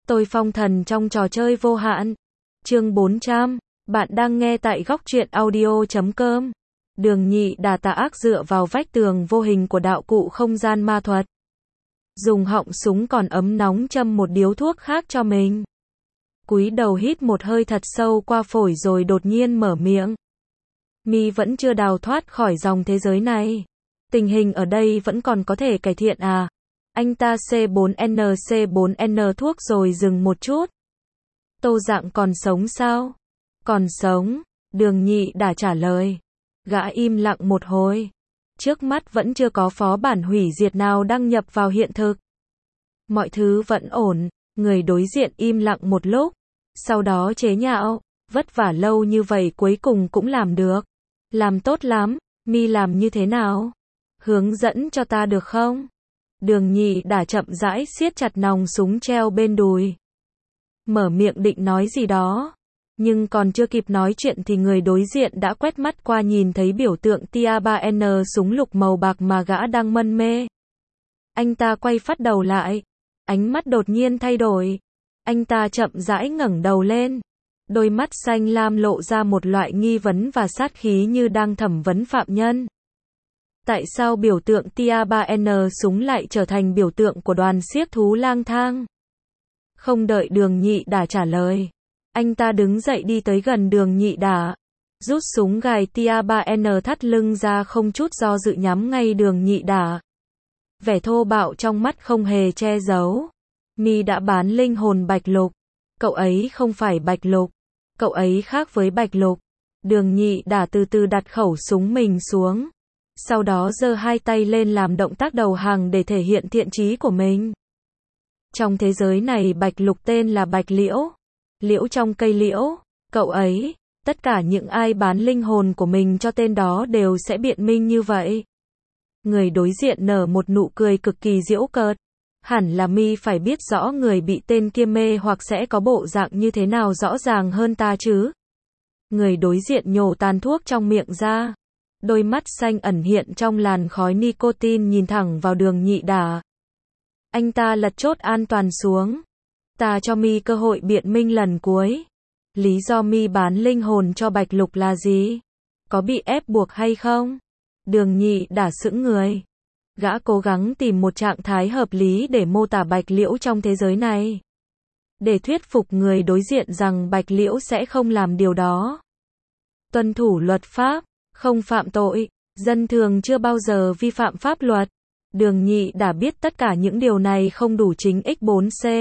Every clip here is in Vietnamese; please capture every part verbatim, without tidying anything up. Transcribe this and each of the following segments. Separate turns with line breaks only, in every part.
Tôi phong thần trong trò chơi vô hạn. Chương bốn trăm. Bạn đang nghe tại góc truyện audio chấm com. Đường Nhị Đà tà ác dựa vào vách tường vô hình của đạo cụ không gian ma thuật. Dùng họng súng còn ấm nóng châm một điếu thuốc khác cho mình. Cúi đầu hít một hơi thật sâu qua phổi rồi đột nhiên mở miệng. Mi vẫn chưa đào thoát khỏi dòng thế giới này. Tình hình ở đây vẫn còn có thể cải thiện à? Anh ta C bốn N C bốn N thuốc rồi dừng một chút. Tô Dạng còn sống sao? Còn sống, Đường Nhị Đà trả lời. Gã im lặng một hồi. Trước mắt vẫn chưa có phó bản hủy diệt nào đăng nhập vào hiện thực. Mọi thứ vẫn ổn, người đối diện im lặng một lúc. Sau đó chế nhạo, vất vả lâu như vậy cuối cùng cũng làm được. Làm tốt lắm, Mi làm như thế nào? Hướng dẫn cho ta được không? Đường Nhị Đà chậm rãi siết chặt nòng súng treo bên đùi. Mở miệng định nói gì đó. Nhưng còn chưa kịp nói chuyện thì người đối diện đã quét mắt qua nhìn thấy biểu tượng Tia ba N súng lục màu bạc mà gã đang mân mê. Anh ta quay phát đầu lại. Ánh mắt đột nhiên thay đổi. Anh ta chậm rãi ngẩng đầu lên. Đôi mắt xanh lam lộ ra một loại nghi vấn và sát khí như đang thẩm vấn phạm nhân. Tại sao biểu tượng Tia ba N súng lại trở thành biểu tượng của đoàn xiếc thú lang thang? Không đợi Đường Nhị Đà trả lời. Anh ta đứng dậy đi tới gần Đường Nhị Đà. Rút súng gài Tia ba N thắt lưng ra không chút do dự nhắm ngay Đường Nhị Đà. Vẻ thô bạo trong mắt không hề che giấu. Mi đã bán linh hồn Bạch Lục. Cậu ấy không phải Bạch Lục. Cậu ấy khác với Bạch Lục. Đường Nhị Đà từ từ đặt khẩu súng mình xuống. Sau đó giơ hai tay lên làm động tác đầu hàng để thể hiện thiện chí của mình. Trong thế giới này Bạch Lục tên là Bạch Liễu. Liễu trong cây liễu. Cậu ấy, tất cả những ai bán linh hồn của mình cho tên đó đều sẽ biện minh như vậy. Người đối diện nở một nụ cười cực kỳ giễu cợt. Hẳn là Mi phải biết rõ người bị tên kia mê hoặc sẽ có bộ dạng như thế nào rõ ràng hơn ta chứ. Người đối diện nhổ tàn thuốc trong miệng ra. Đôi mắt xanh ẩn hiện trong làn khói nicotine nhìn thẳng vào Đường Nhị Đà. Anh ta lật chốt an toàn xuống. Ta cho Mi cơ hội biện minh lần cuối. Lý do Mi bán linh hồn cho Bạch Lục là gì? Có bị ép buộc hay không? Đường Nhị Đà sững người. Gã cố gắng tìm một trạng thái hợp lý để mô tả Bạch Liễu trong thế giới này. Để thuyết phục người đối diện rằng Bạch Liễu sẽ không làm điều đó. Tuân thủ luật pháp, không phạm tội, dân thường chưa bao giờ vi phạm pháp luật. Đường Nhị Đà biết tất cả những điều này không đủ chính x bốn C.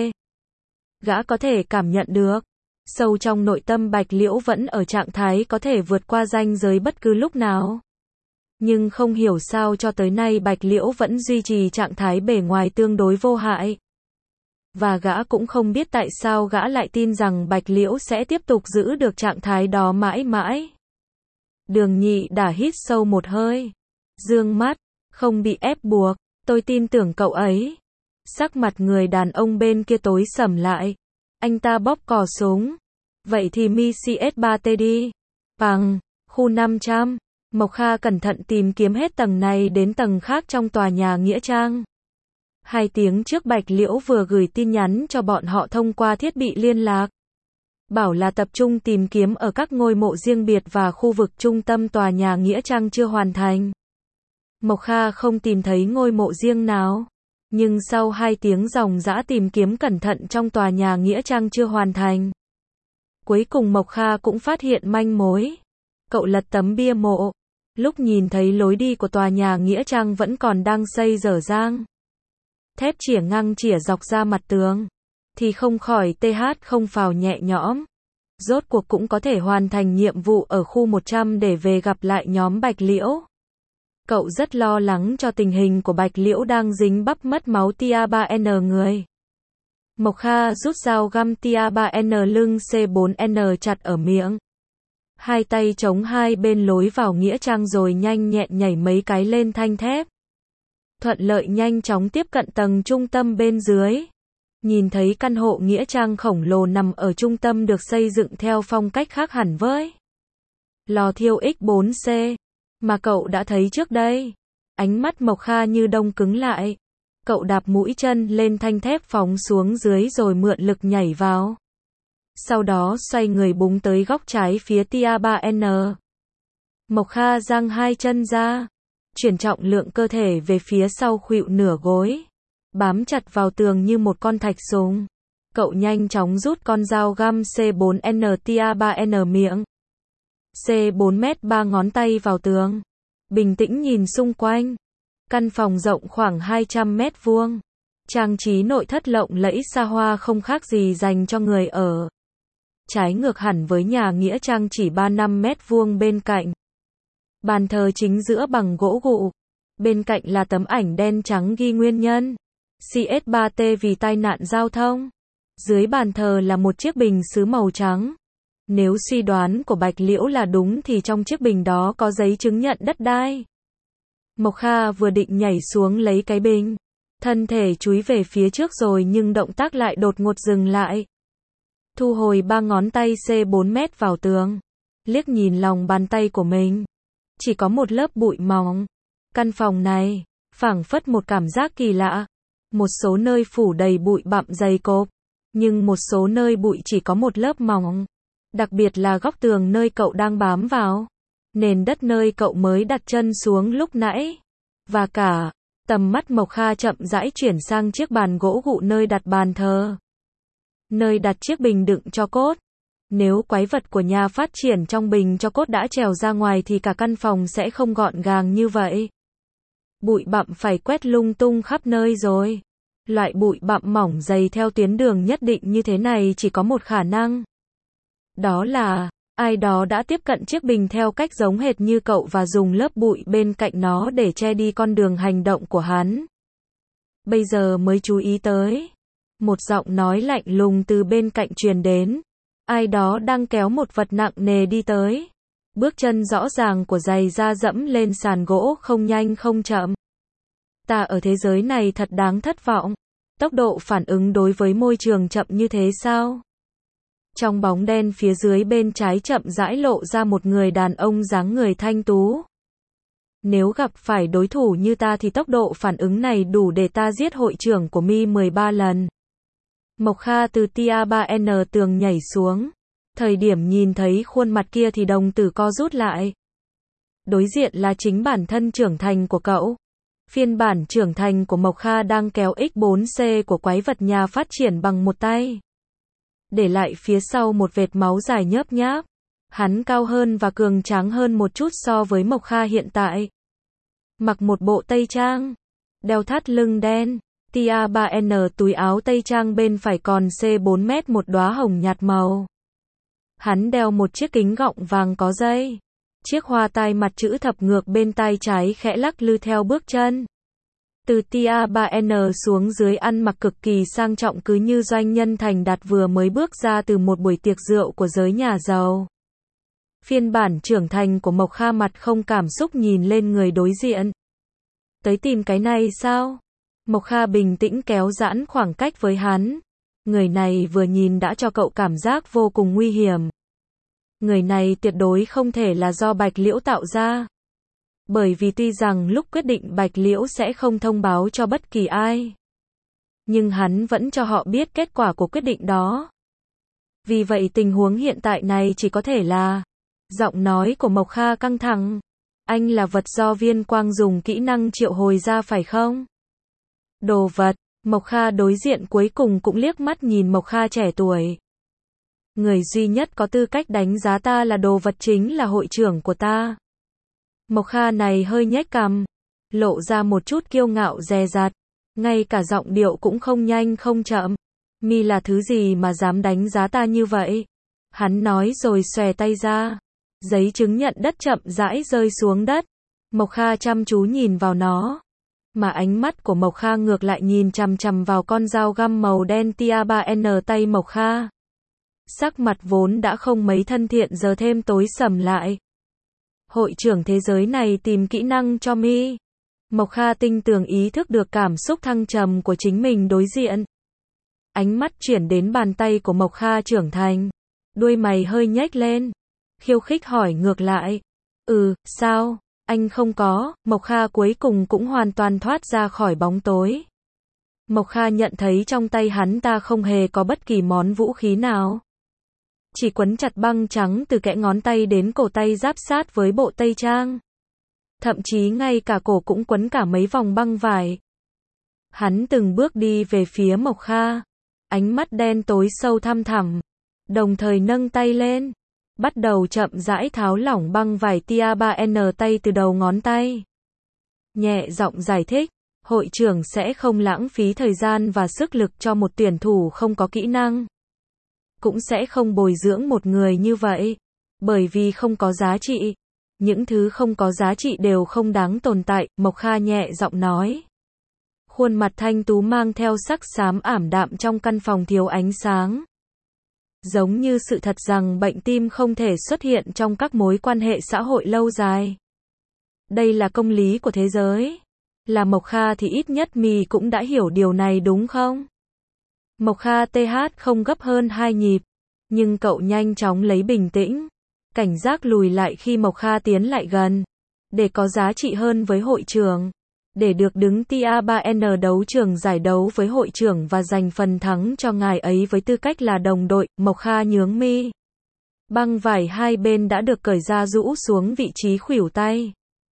Gã có thể cảm nhận được. Sâu trong nội tâm Bạch Liễu vẫn ở trạng thái có thể vượt qua ranh giới bất cứ lúc nào. Nhưng không hiểu sao cho tới nay Bạch Liễu vẫn duy trì trạng thái bề ngoài tương đối vô hại. Và gã cũng không biết tại sao gã lại tin rằng Bạch Liễu sẽ tiếp tục giữ được trạng thái đó mãi mãi. Đường Nhị Đà hít sâu một hơi. Dương mắt, không bị ép buộc, tôi tin tưởng cậu ấy. Sắc mặt người đàn ông bên kia tối sầm lại. Anh ta bóp cò súng. Vậy thì Mi C S ba T đi. Bằng, khu năm trăm. Mộc Kha cẩn thận tìm kiếm hết tầng này đến tầng khác trong tòa nhà Nghĩa Trang. Hai tiếng trước Bạch Liễu vừa gửi tin nhắn cho bọn họ thông qua thiết bị liên lạc. Bảo là tập trung tìm kiếm ở các ngôi mộ riêng biệt và khu vực trung tâm tòa nhà Nghĩa Trang chưa hoàn thành. Mộc Kha không tìm thấy ngôi mộ riêng nào. Nhưng sau hai tiếng ròng rã tìm kiếm cẩn thận trong tòa nhà Nghĩa Trang chưa hoàn thành. Cuối cùng Mộc Kha cũng phát hiện manh mối. Cậu lật tấm bia mộ. Lúc nhìn thấy lối đi của tòa nhà Nghĩa Trang vẫn còn đang xây dở dang. Thép chĩa ngang chĩa dọc ra mặt tường. Thì không khỏi T H không phào nhẹ nhõm. Rốt cuộc cũng có thể hoàn thành nhiệm vụ ở khu một trăm để về gặp lại nhóm Bạch Liễu. Cậu rất lo lắng cho tình hình của Bạch Liễu đang dính bắp mất máu Tia ba N người. Mộc Kha rút dao găm Tia ba N lưng C bốn N chặt ở miệng. Hai tay chống hai bên lối vào Nghĩa Trang rồi nhanh nhẹn nhảy mấy cái lên thanh thép. Thuận lợi nhanh chóng tiếp cận tầng trung tâm bên dưới. Nhìn thấy căn hộ Nghĩa Trang khổng lồ nằm ở trung tâm được xây dựng theo phong cách khác hẳn với lò thiêu x bốn C mà cậu đã thấy trước đây. Ánh mắt Mộc Kha như đông cứng lại. Cậu đạp mũi chân lên thanh thép phóng xuống dưới rồi mượn lực nhảy vào. Sau đó xoay người búng tới góc trái phía tia ba N. Mộc Kha giang hai chân ra, chuyển trọng lượng cơ thể về phía sau khuỵu nửa gối, bám chặt vào tường như một con thạch sùng. Cậu nhanh chóng rút con dao găm C bốn N tia ba N miệng. C bốn mét ba ngón tay vào tường. Bình tĩnh nhìn xung quanh. Căn phòng rộng khoảng hai trăm mét vuông. Trang trí nội thất lộng lẫy xa hoa không khác gì dành cho người ở. Trái ngược hẳn với nhà nghĩa trang chỉ ba năm mét vuông bên cạnh. Bàn thờ chính giữa bằng gỗ gụ. Bên cạnh là tấm ảnh đen trắng ghi nguyên nhân. C S ba T vì tai nạn giao thông. Dưới bàn thờ là một chiếc bình sứ màu trắng. Nếu suy đoán của Bạch Liễu là đúng thì trong chiếc bình đó có giấy chứng nhận đất đai. Mộc Kha vừa định nhảy xuống lấy cái bình, thân thể chúi về phía trước rồi nhưng động tác lại đột ngột dừng lại. Thu hồi ba ngón tay C bốn mét vào tường, liếc nhìn lòng bàn tay của mình. Chỉ có một lớp bụi mỏng. Căn phòng này, phảng phất một cảm giác kỳ lạ. Một số nơi phủ đầy bụi bặm dày cộp, nhưng một số nơi bụi chỉ có một lớp mỏng. Đặc biệt là góc tường nơi cậu đang bám vào. Nền đất nơi cậu mới đặt chân xuống lúc nãy. Và cả, tầm mắt Mộc Kha chậm rãi chuyển sang chiếc bàn gỗ gụ nơi đặt bàn thờ. Nơi đặt chiếc bình đựng tro cốt. Nếu quái vật của nhà phát triển trong bình tro cốt đã trèo ra ngoài thì cả căn phòng sẽ không gọn gàng như vậy. Bụi bặm phải quét lung tung khắp nơi rồi. Loại bụi bặm mỏng dày theo tuyến đường nhất định như thế này chỉ có một khả năng. Đó là, ai đó đã tiếp cận chiếc bình theo cách giống hệt như cậu và dùng lớp bụi bên cạnh nó để che đi con đường hành động của hắn. Bây giờ mới chú ý tới. Một giọng nói lạnh lùng từ bên cạnh truyền đến. Ai đó đang kéo một vật nặng nề đi tới. Bước chân rõ ràng của giày da dẫm lên sàn gỗ không nhanh không chậm. Ta ở thế giới này thật đáng thất vọng. Tốc độ phản ứng đối với môi trường chậm như thế sao? Trong bóng đen phía dưới bên trái chậm rãi lộ ra một người đàn ông dáng người thanh tú. Nếu gặp phải đối thủ như ta thì tốc độ phản ứng này đủ để ta giết hội trưởng của Mi mười ba lần. Mộc Kha từ tia ba N tường nhảy xuống. Thời điểm nhìn thấy khuôn mặt kia thì đồng tử co rút lại. Đối diện là chính bản thân trưởng thành của cậu. Phiên bản trưởng thành của Mộc Kha đang kéo X bốn C của quái vật nhà phát triển bằng một tay. Để lại phía sau một vệt máu dài nhớp nháp. Hắn cao hơn và cường tráng hơn một chút so với Mộc Kha hiện tại. Mặc một bộ tây trang, đeo thắt lưng đen, tia ba N túi áo tây trang bên phải còn C bốn mét một đóa hồng nhạt màu. Hắn đeo một chiếc kính gọng vàng có dây. Chiếc hoa tai mặt chữ thập ngược bên tai trái khẽ lắc lư theo bước chân. Từ tia ba N xuống dưới ăn mặc cực kỳ sang trọng cứ như doanh nhân thành đạt vừa mới bước ra từ một buổi tiệc rượu của giới nhà giàu. Phiên bản trưởng thành của Mộc Kha mặt không cảm xúc nhìn lên người đối diện. Tới tìm cái này sao? Mộc Kha bình tĩnh kéo giãn khoảng cách với hắn. Người này vừa nhìn đã cho cậu cảm giác vô cùng nguy hiểm. Người này tuyệt đối không thể là do Bạch Liễu tạo ra. Bởi vì tuy rằng lúc quyết định Bạch Liễu sẽ không thông báo cho bất kỳ ai. Nhưng hắn vẫn cho họ biết kết quả của quyết định đó. Vì vậy tình huống hiện tại này chỉ có thể là... Giọng nói của Mộc Kha căng thẳng. Anh là vật do Viên Quang dùng kỹ năng triệu hồi ra phải không? Đồ vật. Mộc Kha đối diện cuối cùng cũng liếc mắt nhìn Mộc Kha trẻ tuổi. Người duy nhất có tư cách đánh giá ta là đồ vật chính là hội trưởng của ta. Mộc Kha này hơi nhếch cằm, lộ ra một chút kiêu ngạo dè dặt, ngay cả giọng điệu cũng không nhanh không chậm. Mi là thứ gì mà dám đánh giá ta như vậy? Hắn nói rồi xòe tay ra. Giấy chứng nhận đất chậm rãi rơi xuống đất. Mộc Kha chăm chú nhìn vào nó. Mà ánh mắt của Mộc Kha ngược lại nhìn chằm chằm vào con dao găm màu đen tia ba N tay Mộc Kha. Sắc mặt vốn đã không mấy thân thiện giờ thêm tối sầm lại. Hội trưởng thế giới này tìm kỹ năng cho Mi. Mộc Kha tinh tường ý thức được cảm xúc thăng trầm của chính mình đối diện. Ánh mắt chuyển đến bàn tay của Mộc Kha trưởng thành. Đuôi mày hơi nhếch lên. Khiêu khích hỏi ngược lại. Ừ, sao? Anh không có. Mộc Kha cuối cùng cũng hoàn toàn thoát ra khỏi bóng tối. Mộc Kha nhận thấy trong tay hắn ta không hề có bất kỳ món vũ khí nào. Chỉ quấn chặt băng trắng từ kẽ ngón tay đến cổ tay giáp sát với bộ tây trang. Thậm chí ngay cả cổ cũng quấn cả mấy vòng băng vải. Hắn từng bước đi về phía Mộc Kha. Ánh mắt đen tối sâu thăm thẳm. Đồng thời nâng tay lên. Bắt đầu chậm rãi tháo lỏng băng vải tia ba N tay từ đầu ngón tay. Nhẹ giọng giải thích. Hội trưởng sẽ không lãng phí thời gian và sức lực cho một tuyển thủ không có kỹ năng. Cũng sẽ không bồi dưỡng một người như vậy. Bởi vì không có giá trị. Những thứ không có giá trị đều không đáng tồn tại, Mộc Kha nhẹ giọng nói. Khuôn mặt thanh tú mang theo sắc xám ảm đạm trong căn phòng thiếu ánh sáng. Giống như sự thật rằng bệnh tim không thể xuất hiện trong các mối quan hệ xã hội lâu dài. Đây là công lý của thế giới. Là Mộc Kha thì ít nhất mì cũng đã hiểu điều này đúng không? Mộc Kha th không gấp hơn hai nhịp. Nhưng cậu nhanh chóng lấy bình tĩnh. Cảnh giác lùi lại khi Mộc Kha tiến lại gần. Để có giá trị hơn với hội trưởng. Để được đứng tia ba N đấu trường giải đấu với hội trưởng và giành phần thắng cho ngài ấy với tư cách là đồng đội, Mộc Kha nhướng mi. Băng vải hai bên đã được cởi ra rũ xuống vị trí khuỷu tay.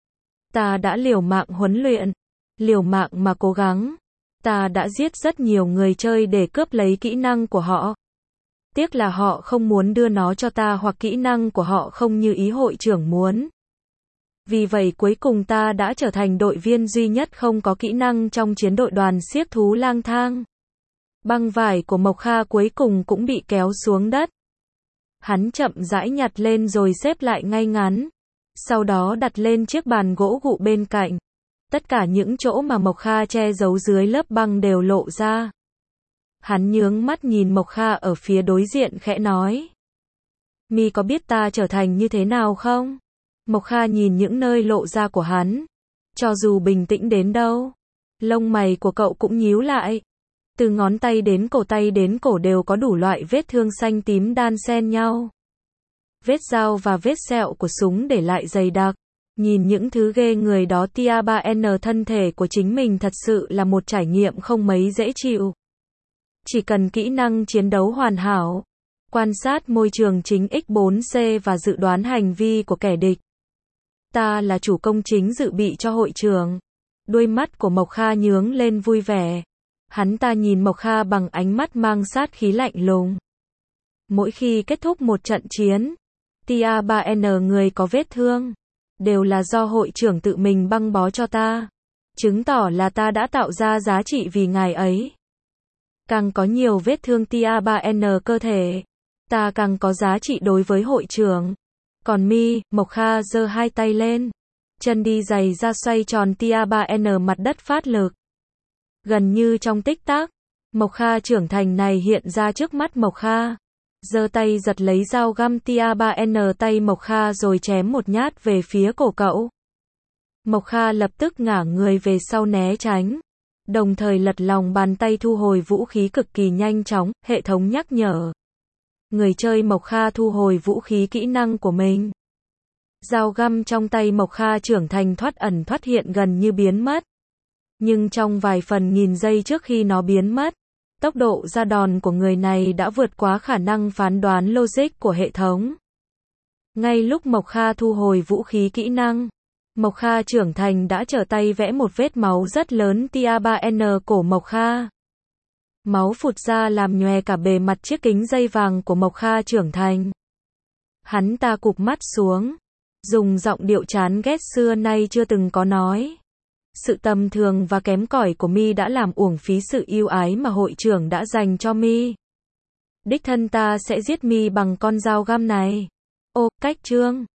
Ta đã liều mạng huấn luyện. Liều mạng mà cố gắng. Ta đã giết rất nhiều người chơi để cướp lấy kỹ năng của họ. Tiếc là họ không muốn đưa nó cho ta hoặc kỹ năng của họ không như ý hội trưởng muốn. Vì vậy cuối cùng ta đã trở thành đội viên duy nhất không có kỹ năng trong chiến đội đoàn xiếc thú lang thang. Băng vải của Mộc Kha cuối cùng cũng bị kéo xuống đất. Hắn chậm rãi nhặt lên rồi xếp lại ngay ngắn. Sau đó đặt lên chiếc bàn gỗ gụ bên cạnh. Tất cả những chỗ mà Mộc Kha che giấu dưới lớp băng đều lộ ra. Hắn nhướng mắt nhìn Mộc Kha ở phía đối diện khẽ nói. Mi có biết ta trở thành như thế nào không? Mộc Kha nhìn những nơi lộ ra của hắn. Cho dù bình tĩnh đến đâu, lông mày của cậu cũng nhíu lại. Từ ngón tay đến cổ tay đến cổ đều có đủ loại vết thương xanh tím đan xen nhau. Vết dao và vết sẹo của súng để lại dày đặc. Nhìn những thứ ghê người đó tia ba N thân thể của chính mình thật sự là một trải nghiệm không mấy dễ chịu. Chỉ cần kỹ năng chiến đấu hoàn hảo, quan sát môi trường chính x bốn C và dự đoán hành vi của kẻ địch. Ta là chủ công chính dự bị cho hội trường. Đuôi mắt của Mộc Kha nhướng lên vui vẻ. Hắn ta nhìn Mộc Kha bằng ánh mắt mang sát khí lạnh lùng. Mỗi khi kết thúc một trận chiến, tia ba N người có vết thương, đều là do hội trưởng tự mình băng bó cho ta. Chứng tỏ là ta đã tạo ra giá trị vì ngài ấy. Càng có nhiều vết thương tia ba N cơ thể, ta càng có giá trị đối với hội trưởng. Còn mi, Mộc Kha giơ hai tay lên. Chân đi giày ra xoay tròn tia ba N mặt đất phát lực. Gần như trong tích tắc, Mộc Kha trưởng thành này hiện ra trước mắt Mộc Kha. Giơ tay giật lấy dao găm tia ba N tay Mộc Kha rồi chém một nhát về phía cổ cậu. Mộc Kha lập tức ngả người về sau né tránh. Đồng thời lật lòng bàn tay thu hồi vũ khí cực kỳ nhanh chóng, hệ thống nhắc nhở. Người chơi Mộc Kha thu hồi vũ khí kỹ năng của mình. Dao găm trong tay Mộc Kha trưởng thành thoát ẩn thoát hiện gần như biến mất. Nhưng trong vài phần nghìn giây trước khi nó biến mất, tốc độ ra đòn của người này đã vượt quá khả năng phán đoán logic của hệ thống. Ngay lúc Mộc Kha thu hồi vũ khí kỹ năng, Mộc Kha trưởng thành đã trở tay vẽ một vết máu rất lớn tia ba N cổ Mộc Kha. Máu phụt ra làm nhòe cả bề mặt chiếc kính dây vàng của Mộc Kha trưởng thành. Hắn ta cụp mắt xuống, dùng giọng điệu chán ghét xưa nay chưa từng có nói. Sự tầm thường và kém cỏi của mi đã làm uổng phí sự yêu ái mà hội trưởng đã dành cho mi. Đích thân ta sẽ giết mi bằng con dao găm này. Ô, cách chương.